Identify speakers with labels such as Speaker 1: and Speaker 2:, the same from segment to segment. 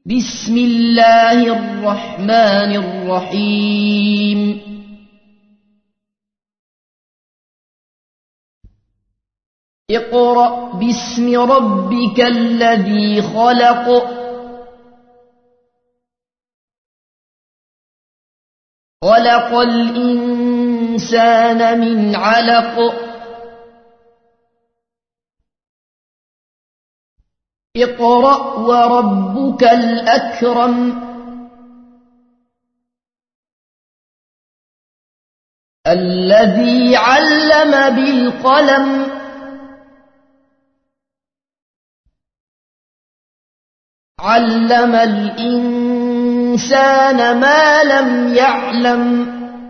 Speaker 1: بسم الله الرحمن الرحيم اقرأ باسم ربك الذي خلق خلق الإنسان من علق اقرأ وربك الأكرم الذي علم بالقلم علم الإنسان ما لم يعلم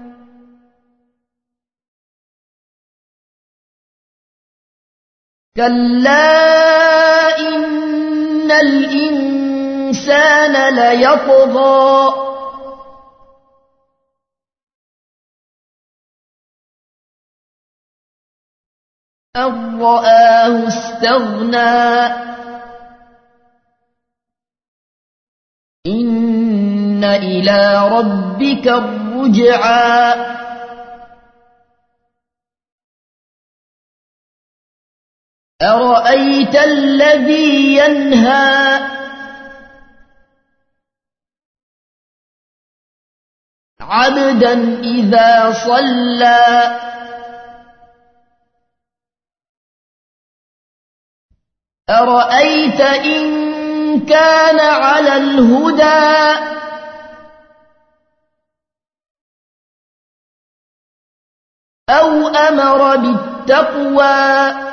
Speaker 1: كلا إن الإنسان ليطغى أن رآه استغنى إن إلى ربك الرجعى أرأيت الذي ينهى عبدا إذا صلى أرأيت إن كان على الهدى أو أمر بالتقوى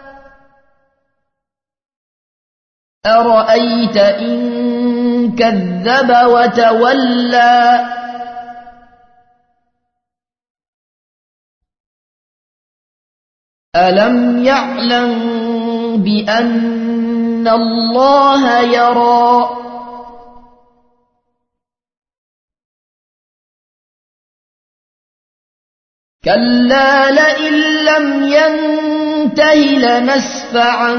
Speaker 1: أرأيت إن كذب وتولى ألم يعلم بأن الله يرى كلا لئن لم ينته لنسفعا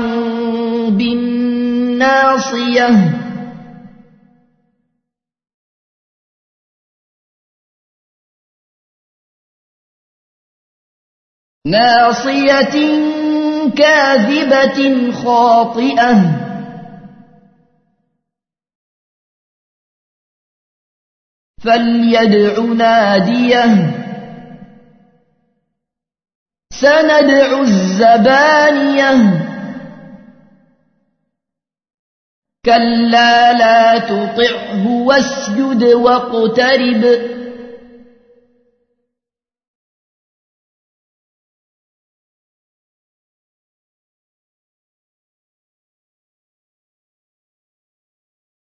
Speaker 1: بالناصية ناصية كاذبة خاطئة فليدع ناديه سندع الزبانية كلا لا تطعه واسجد واقترب